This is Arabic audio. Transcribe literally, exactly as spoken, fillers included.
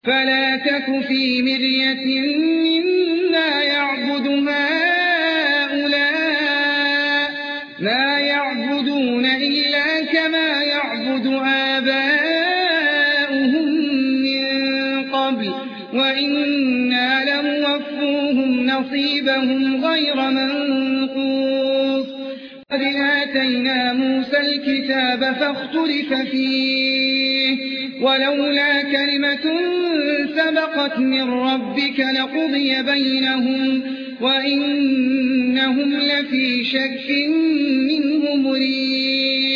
فلا تك في مرية مما يعبد هؤلاء ما يعبدون إلا كما يعبد آباؤهم من قبل وإنا لموفوهم نصيبهم غير منقوص قد آتينا موسى الكتاب فاختلف فيه ولولا كلمة سبقت من ربك لقضي بينهم وإنهم لفي شك منه مريب